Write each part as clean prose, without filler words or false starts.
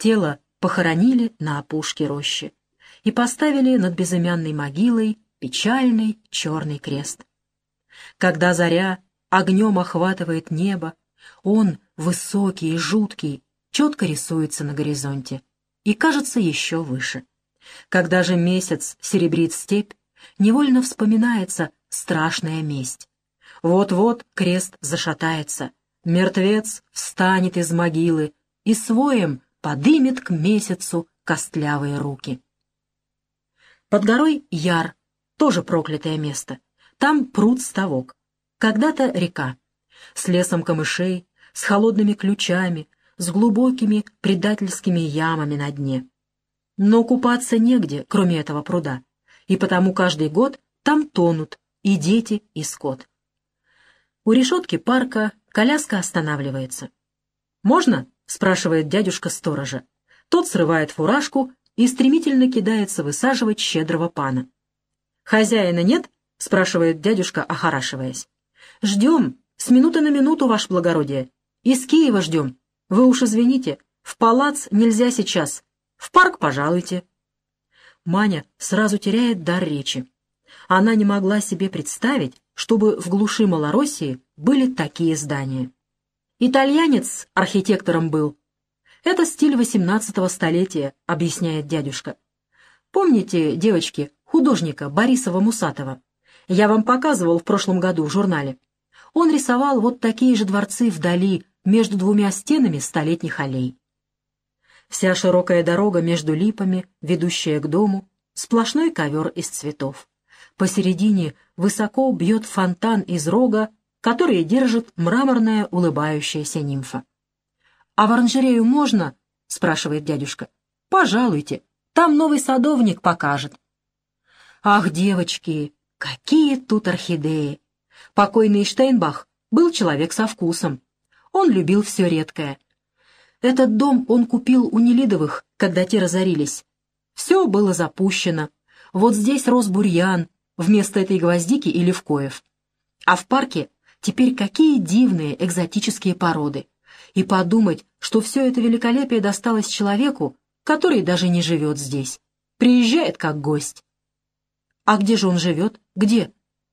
Тело похоронили на опушке рощи и поставили над безымянной могилой печальный черный крест. Когда заря огнем охватывает небо, он, высокий и жуткий, четко рисуется на горизонте и кажется еще выше. Когда же месяц серебрит степь, невольно вспоминается страшная месть. Вот-вот крест зашатается, мертвец встанет из могилы и своим подымет к месяцу костлявые руки. Под горой Яр, тоже проклятое место. Там пруд-ставок, когда-то река, с лесом камышей, с холодными ключами, с глубокими предательскими ямами на дне. Но купаться негде, кроме этого пруда, и потому каждый год там тонут и дети, и скот. У решетки парка коляска останавливается. «Можно?» — спрашивает дядюшка сторожа. Тот срывает фуражку и стремительно кидается высаживать щедрого пана. «Хозяина нет?» — спрашивает дядюшка, охорашиваясь. «Ждем, с минуты на минуту, ваше благородие. Из Киева ждем. Вы уж извините, в палац нельзя сейчас. В парк пожалуйте». Маня сразу теряет дар речи. Она не могла себе представить, чтобы в глуши Малороссии были такие здания. «Итальянец архитектором был. Это стиль 18-го столетия», — объясняет дядюшка. «Помните, девочки, художника Борисова-Мусатова? Я вам показывал в прошлом году в журнале. Он рисовал вот такие же дворцы вдали, между двумя стенами столетних аллей. Вся широкая дорога между липами, ведущая к дому, сплошной ковер из цветов. Посередине высоко бьет фонтан из рога, который держит мраморная улыбающаяся нимфа. «А в оранжерею можно?» — спрашивает дядюшка. «Пожалуйте, там новый садовник покажет». Ах, девочки, какие тут орхидеи! Покойный Штейнбах был человек со вкусом. Он любил все редкое. Этот дом он купил у Нелидовых, когда те разорились. Все было запущено. Вот здесь рос бурьян, вместо этой гвоздики и левкоев. А в парке теперь какие дивные экзотические породы. И подумать, что все это великолепие досталось человеку, который даже не живет здесь. Приезжает как гость. А где же он живет? Где?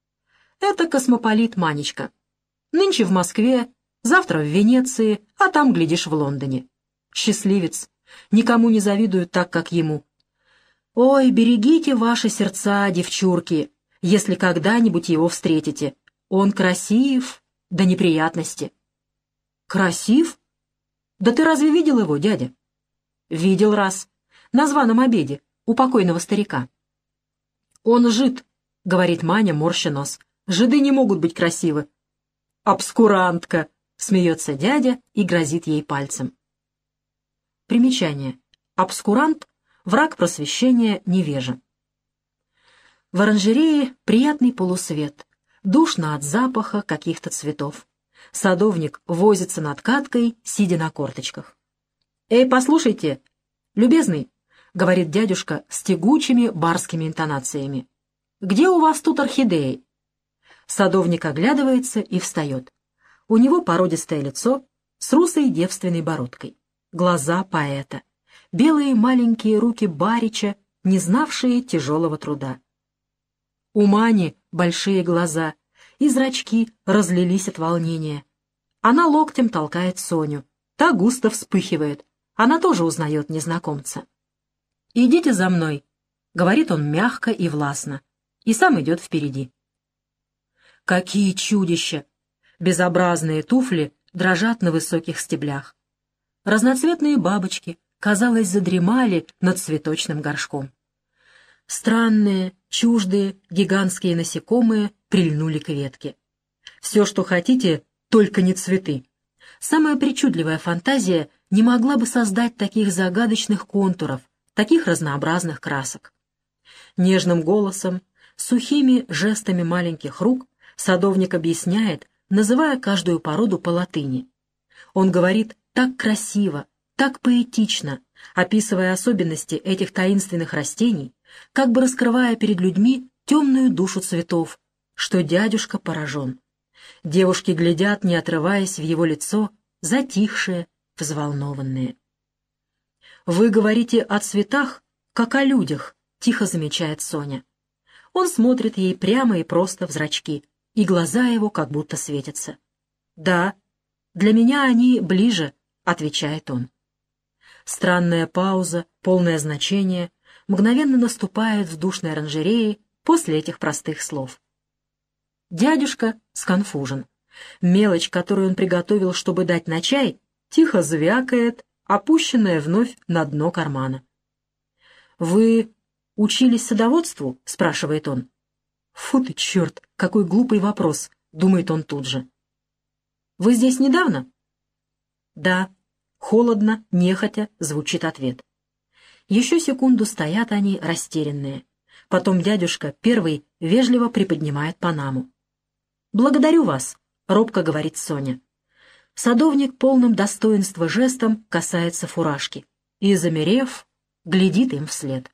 Это космополит Манечка. Нынче в Москве, завтра в Венеции, а там, глядишь, в Лондоне. Счастливец. Никому не завидуют так, как ему. Ой, берегите ваши сердца, девчурки, если когда-нибудь его встретите. Он красив до неприятности. Красив? Да ты разве видел его, дядя? Видел раз. На званом обеде у покойного старика. Он жид, говорит Маня, морща нос. Жиды не могут быть красивы. Обскурантка, смеется дядя и грозит ей пальцем. Примечание. Обскурант — враг просвещения, невежа. В оранжерее приятный полусвет, душно от запаха каких-то цветов. Садовник возится над каткой, сидя на корточках. «Эй, послушайте, любезный», — говорит дядюшка с тягучими барскими интонациями, — «где у вас тут орхидеи?» Садовник оглядывается и встает. У него породистое лицо с русой девственной бородкой, глаза поэта, белые маленькие руки барича, не знавшие тяжелого труда. У Мани большие глаза, и зрачки разлились от волнения. Она локтем толкает Соню. Та густо вспыхивает. Она тоже узнает незнакомца. «Идите за мной», — говорит он мягко и властно, и сам идет впереди. Какие чудища! Безобразные туфли дрожат на высоких стеблях. Разноцветные бабочки, казалось, задремали над цветочным горшком. Странные, чуждые, гигантские насекомые прильнули к ветке. Все, что хотите, только не цветы. Самая причудливая фантазия не могла бы создать таких загадочных контуров, таких разнообразных красок. Нежным голосом, сухими жестами маленьких рук садовник объясняет, называя каждую породу по латыни. Он говорит так красиво, так поэтично, описывая особенности этих таинственных растений, как бы раскрывая перед людьми темную душу цветов, что дядюшка поражен. Девушки глядят, не отрываясь в его лицо, затихшие, взволнованные. «Вы говорите о цветах, как о людях», — тихо замечает Соня. Он смотрит ей прямо и просто в зрачки, и глаза его как будто светятся. «Да, для меня они ближе», — отвечает он. Странная пауза, полное значение, мгновенно наступает в душной оранжерее после этих простых слов. Дядюшка сконфужен. Мелочь, которую он приготовил, чтобы дать на чай, тихо звякает, опущенная вновь на дно кармана. «Вы учились садоводству?» — спрашивает он. «Фу ты, черт, какой глупый вопрос!» — думает он тут же. «Вы здесь недавно?» «Да». Холодно, нехотя звучит ответ. Еще секунду стоят они растерянные. Потом дядюшка первый вежливо приподнимает панаму. «Благодарю вас», — робко говорит Соня. Садовник полным достоинства жестом касается фуражки и, замерев, глядит им вслед.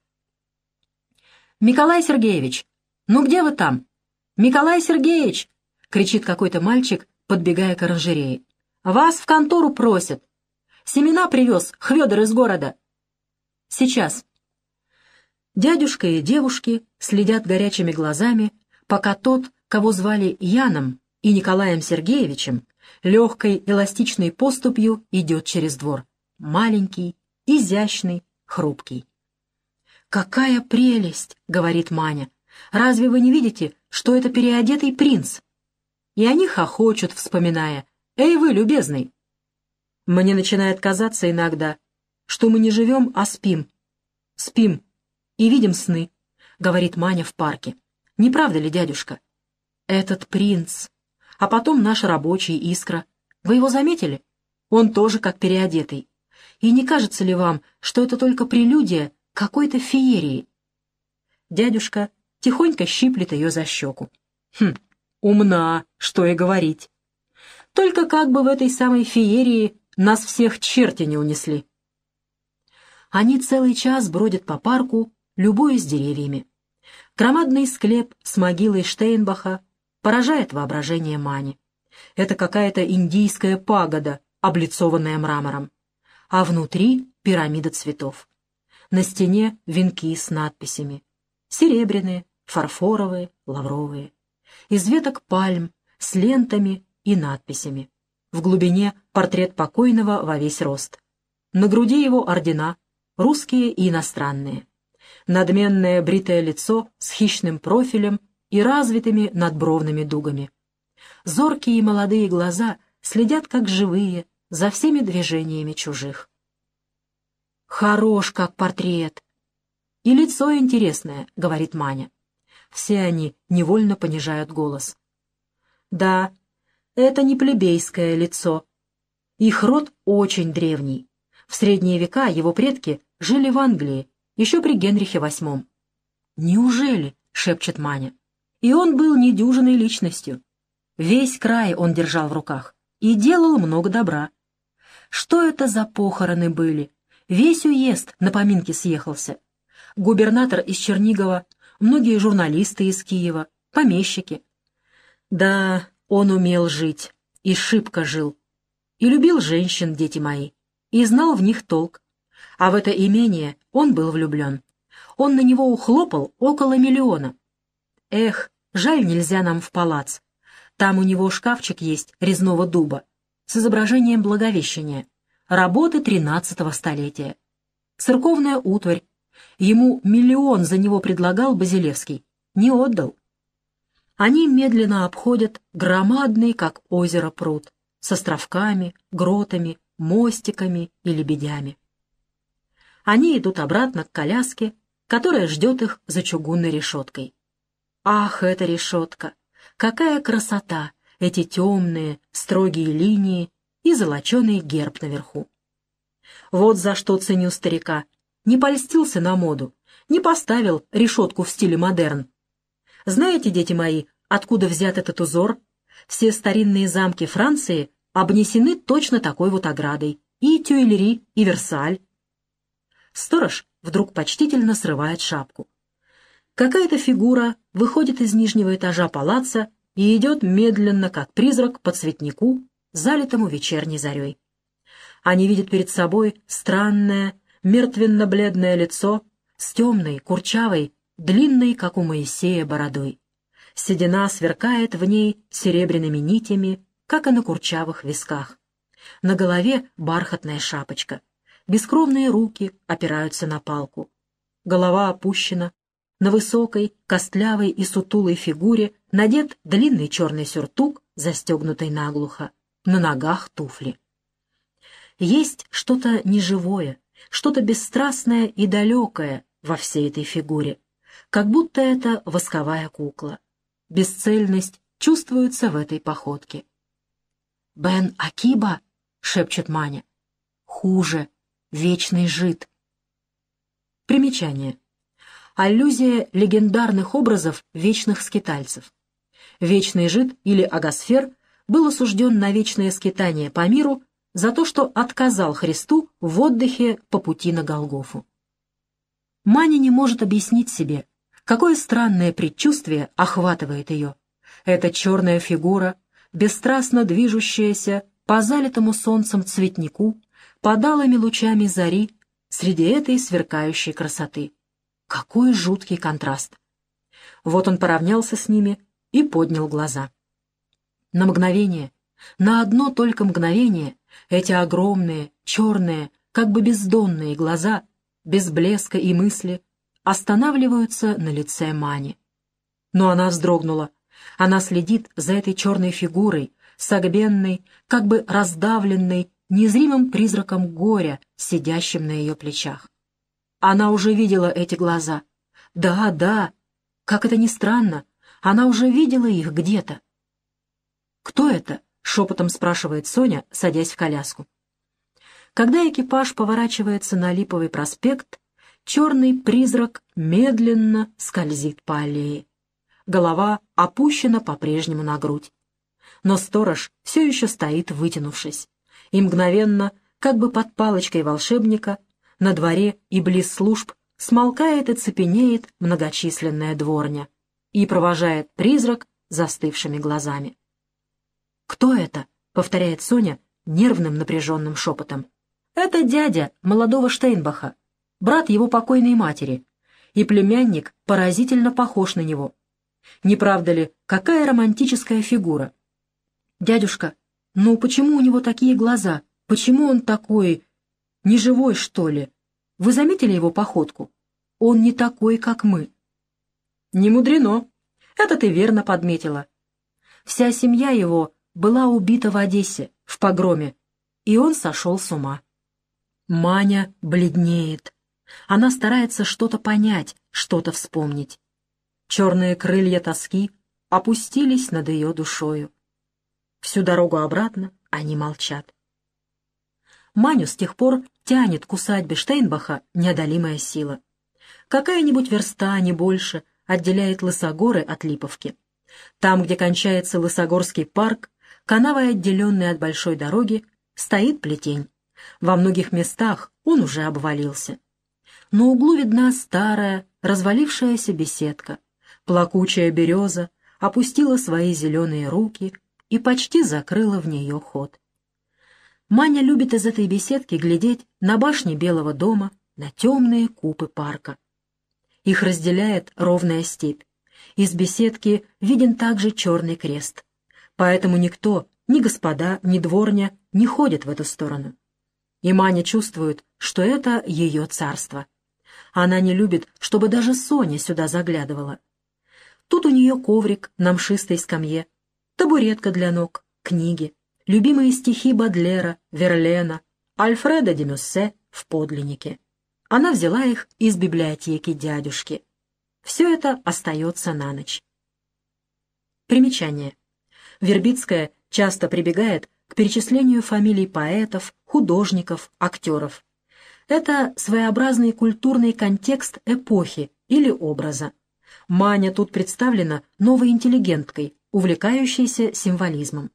«Николай Сергеевич, ну где вы там? Николай Сергеевич!» — кричит какой-то мальчик, подбегая к оранжерее. «Вас в контору просят. Семена привез Хвёдор из города». «Сейчас». Дядюшка и девушки следят горячими глазами, пока тот, кого звали Яном и Николаем Сергеевичем, легкой эластичной поступью идет через двор. Маленький, изящный, хрупкий. «Какая прелесть!» — говорит Маня. «Разве вы не видите, что это переодетый принц?» И они хохочут, вспоминая. «Эй вы, любезный!» Мне начинает казаться иногда, что мы не живем, а спим. Спим и видим сны, — говорит Маня в парке. Не правда ли, дядюшка? Этот принц. А потом наш рабочий Искра. Вы его заметили? Он тоже как переодетый. И не кажется ли вам, что это только прелюдия какой-то феерии? Дядюшка тихонько щиплет ее за щеку. Умна, что и говорить. Только как бы в этой самой феерии нас всех черти не унесли. Они целый час бродят по парку, любуясь деревьями. Громадный склеп с могилой Штейнбаха поражает воображение Мани. Это какая-то индийская пагода, облицованная мрамором. А внутри пирамида цветов. На стене венки с надписями. Серебряные, фарфоровые, лавровые. Из веток пальм с лентами и надписями. В глубине портрет покойного во весь рост. На груди его ордена, русские и иностранные. Надменное бритое лицо с хищным профилем и развитыми надбровными дугами. Зоркие молодые глаза следят как живые за всеми движениями чужих. «Хорош, как портрет!» «И лицо интересное», — говорит Маня. Все они невольно понижают голос. «Да, это не плебейское лицо. Их род очень древний. В средние века его предки жили в Англии, еще при Генрихе VIII. «Неужели?» — шепчет Маня. И он был недюжинной личностью. Весь край он держал в руках и делал много добра. Что это за похороны были? Весь уезд на поминки съехался. Губернатор из Чернигова, многие журналисты из Киева, помещики. Да, он умел жить, и шибко жил. И любил женщин, дети мои, и знал в них толк. А в это имение он был влюблен. Он на него ухлопал около 1 миллиона. Эх, жаль, нельзя нам в палац. Там у него шкафчик есть резного дуба с изображением Благовещения, работы 13-го столетия. Церковная утварь. Ему 1 миллион за него предлагал Базилевский. Не отдал. Они медленно обходят громадный, как озеро, пруд, с островками, гротами, мостиками и лебедями. Они идут обратно к коляске, которая ждет их за чугунной решеткой. Ах, эта решетка! Какая красота! Эти темные, строгие линии и золоченый герб наверху. Вот за что ценю старика. Не польстился на моду, не поставил решетку в стиле модерн. Знаете, дети мои, откуда взят этот узор? Все старинные замки Франции обнесены точно такой вот оградой. И Тюильри, и Версаль. Сторож вдруг почтительно срывает шапку. Какая-то фигура выходит из нижнего этажа палаца и идет медленно, как призрак, по цветнику, залитому вечерней зарей. Они видят перед собой странное, мертвенно-бледное лицо с темной, курчавой, длинной, как у Моисея, бородой. Седина сверкает в ней серебряными нитями, как и на курчавых висках. На голове бархатная шапочка. Бескровные руки опираются на палку. Голова опущена. На высокой, костлявой и сутулой фигуре надет длинный черный сюртук, застегнутый наглухо. На ногах туфли. Есть что-то неживое, что-то бесстрастное и далекое во всей этой фигуре, как будто это восковая кукла. Бесцельность чувствуется в этой походке. «Бен Акиба?» — шепчет Маня. «Хуже. Вечный жид». Примечание. Аллюзия легендарных образов вечных скитальцев. Вечный жид или агасфер был осужден на вечное скитание по миру за то, что отказал Христу в отдыхе по пути на Голгофу. Маня не может объяснить себе, какое странное предчувствие охватывает ее. Эта черная фигура, бесстрастно движущаяся по залитому солнцем цветнику, под алыми лучами зари, среди этой сверкающей красоты. Какой жуткий контраст! Вот он поравнялся с ними и поднял глаза. На мгновение, на одно только мгновение, эти огромные, черные, как бы бездонные глаза, без блеска и мысли, останавливаются на лице Мани. Но она вздрогнула. Она следит за этой черной фигурой, согбенной, как бы раздавленной, незримым призраком горя, сидящим на ее плечах. Она уже видела эти глаза. Да, да, как это ни странно, она уже видела их где-то. «Кто это?» — шепотом спрашивает Соня, садясь в коляску. Когда экипаж поворачивается на Липовый проспект, черный призрак медленно скользит по аллее. Голова опущена по-прежнему на грудь. Но сторож все еще стоит, вытянувшись. И мгновенно, как бы под палочкой волшебника, на дворе и близ служб смолкает и цепенеет многочисленная дворня и провожает призрак застывшими глазами. «Кто это?» — повторяет Соня нервным напряженным шепотом. «Это дядя молодого Штейнбаха, брат его покойной матери, и племянник поразительно похож на него. Не правда ли, какая романтическая фигура? Дядюшка, ну почему у него такие глаза? Почему он такой... неживой, что ли? Вы заметили его походку? Он не такой, как мы». «Не мудрено. Это ты верно подметила. Вся семья его была убита в Одессе, в погроме, и он сошел с ума». Маня бледнеет. Она старается что-то понять, что-то вспомнить. Черные крылья тоски опустились над ее душою. Всю дорогу обратно они молчат. Маню с тех пор тянет к усадьбе Штейнбаха неодолимая сила. Какая-нибудь верста, не больше, отделяет Лысогоры от Липовки. Там, где кончается Лысогорский парк, канавой, отделенной от большой дороги, стоит плетень. Во многих местах он уже обвалился. На углу видна старая, развалившаяся беседка. Плакучая береза опустила свои зеленые руки и почти закрыла в нее ход. Маня любит из этой беседки глядеть на башни Белого дома, на темные купы парка. Их разделяет ровная степь. Из беседки виден также черный крест. Поэтому никто, ни господа, ни дворня, не ходит в эту сторону. И Маня чувствует, что это ее царство. Она не любит, чтобы даже Соня сюда заглядывала. Тут у нее коврик на мшистой скамье, табуретка для ног, книги, любимые стихи Бодлера, Верлена, Альфреда де Мюссе в подлиннике. Она взяла их из библиотеки дядюшки. Все это остается на ночь. Примечание. Вербицкая часто прибегает к перечислению фамилий поэтов, художников, актеров. Это своеобразный культурный контекст эпохи или образа. Маня тут представлена новой интеллигенткой, увлекающейся символизмом.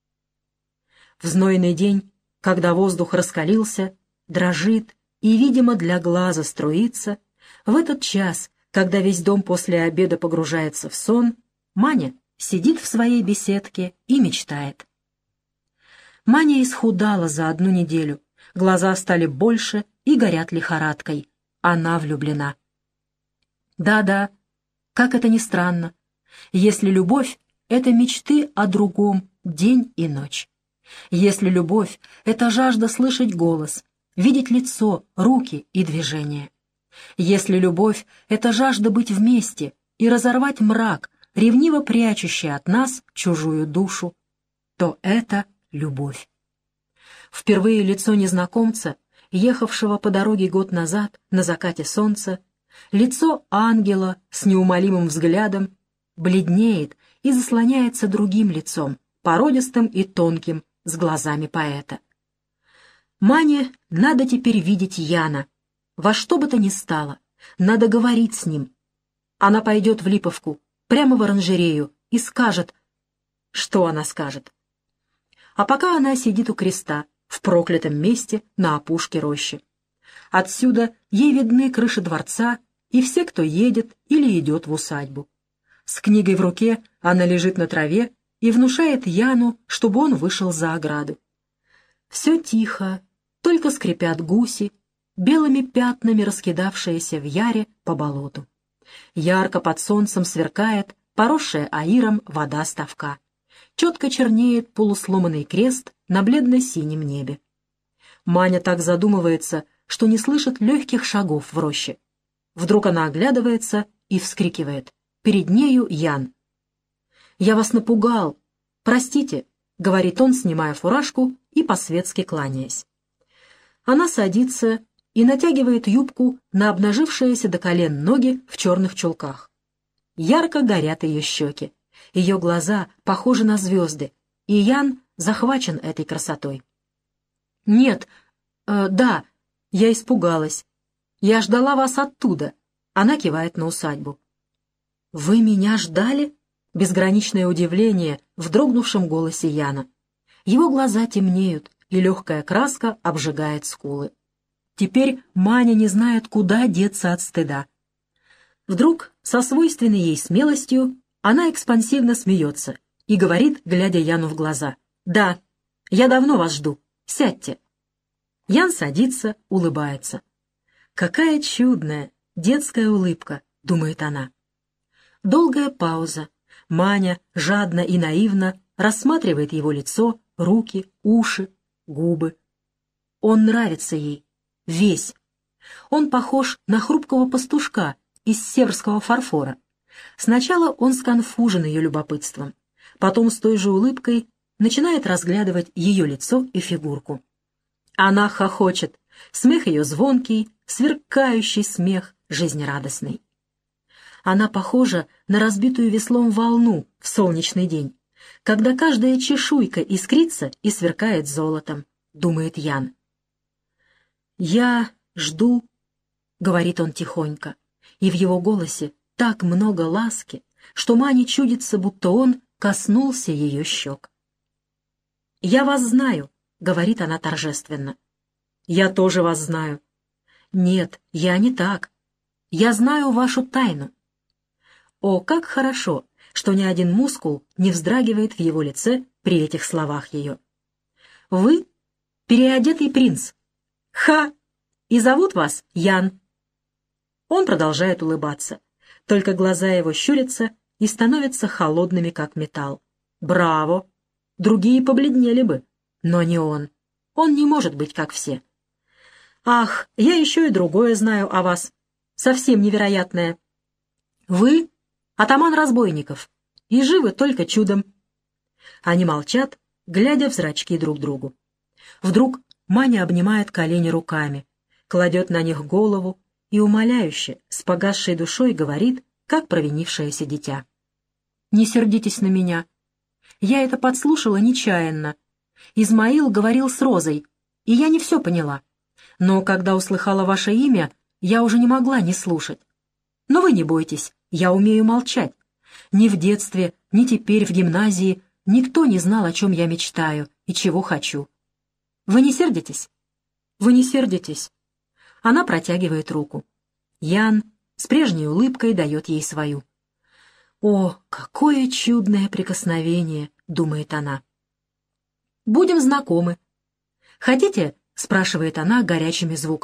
В знойный день, когда воздух раскалился, дрожит и, видимо, для глаза струится, в этот час, когда весь дом после обеда погружается в сон, Маня сидит в своей беседке и мечтает. Маня исхудала за одну неделю, глаза стали больше и горят лихорадкой. Она влюблена. Да-да, как это ни странно, если любовь — это мечты о другом день и ночь. Если любовь — это жажда слышать голос, видеть лицо, руки и движения. Если любовь — это жажда быть вместе и разорвать мрак, ревниво прячущий от нас чужую душу, то это любовь. Впервые лицо незнакомца, ехавшего по дороге год назад на закате солнца, лицо ангела с неумолимым взглядом, бледнеет и заслоняется другим лицом, породистым и тонким, с глазами поэта. Мане надо теперь видеть Яна. Во что бы то ни стало, надо говорить с ним. Она пойдет в Липовку, прямо в оранжерею, и скажет... Что она скажет? А пока она сидит у креста, в проклятом месте на опушке рощи. Отсюда ей видны крыши дворца и все, кто едет или идет в усадьбу. С книгой в руке она лежит на траве и внушает Яну, чтобы он вышел за ограду. Все тихо, только скрипят гуси, белыми пятнами раскидавшиеся в яре по болоту. Ярко под солнцем сверкает поросшая аиром вода ставка. Четко чернеет полусломанный крест на бледно-синем небе. Маня так задумывается, что не слышит легких шагов в роще. Вдруг она оглядывается и вскрикивает. Перед нею Ян. «Я вас напугал. Простите», — говорит он, снимая фуражку и по-светски кланяясь. Она садится и натягивает юбку на обнажившиеся до колен ноги в черных чулках. Ярко горят ее щеки. Ее глаза похожи на звезды, и Ян захвачен этой красотой. «Нет, да, я испугалась. Я ждала вас оттуда», — она кивает на усадьбу. «Вы меня ждали?» — безграничное удивление в дрогнувшем голосе Яна. Его глаза темнеют, и легкая краска обжигает скулы. Теперь Маня не знает, куда деться от стыда. Вдруг, со свойственной ей смелостью, она экспансивно смеется и говорит, глядя Яну в глаза: «Да, я давно вас жду. Сядьте». Ян садится, улыбается. «Какая чудная детская улыбка», — думает она. Долгая пауза. Маня жадно и наивно рассматривает его лицо, руки, уши, губы. Он нравится ей. Весь. Он похож на хрупкого пастушка из северского фарфора. Сначала он сконфужен ее любопытством, потом с той же улыбкой начинает разглядывать ее лицо и фигурку. Она хохочет, смех ее звонкий, сверкающий смех, жизнерадостный. Она похожа на разбитую веслом волну в солнечный день, когда каждая чешуйка искрится и сверкает золотом, думает Ян. «Я жду», — говорит он тихонько, и в его голосе так много ласки, что Мане чудится, будто он коснулся ее щек. «Я вас знаю», — говорит она торжественно. «Я тоже вас знаю». «Нет, я не так. Я знаю вашу тайну». О, как хорошо, что ни один мускул не вздрагивает в его лице при этих словах ее. «Вы — переодетый принц. Ха! И зовут вас Ян». Он продолжает улыбаться, только глаза его щурятся и становятся холодными, как металл. «Браво! Другие побледнели бы, но не он. Он не может быть, как все». «Ах, я еще и другое знаю о вас. Совсем невероятное. Вы — атаман разбойников, и живы только чудом». Они молчат, глядя в зрачки друг другу. Вдруг Маня обнимает колени руками, кладет на них голову и умоляюще, с погасшей душой говорит, как провинившееся дитя: «Не сердитесь на меня. Я это подслушала нечаянно. Измаил говорил с Розой, и я не все поняла. Но когда услыхала ваше имя, я уже не могла не слушать. Но вы не бойтесь, я умею молчать. Ни в детстве, ни теперь в гимназии никто не знал, о чем я мечтаю и чего хочу. Вы не сердитесь? Вы не сердитесь?» Она протягивает руку. Ян с прежней улыбкой дает ей свою. «О, какое чудное прикосновение!» — думает она. «Будем знакомы. Хотите?» — спрашивает она горячими звуками.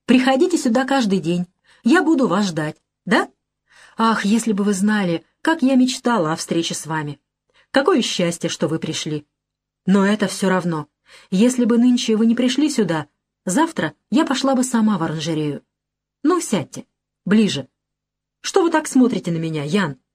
Приходите сюда каждый день. Я буду вас ждать, да? Ах, если бы вы знали, как я мечтала о встрече с вами. Какое счастье, что вы пришли. Но это все равно. Если бы нынче вы не пришли сюда, завтра я пошла бы сама в оранжерею. Ну, сядьте. Ближе. Что вы так смотрите на меня, Ян?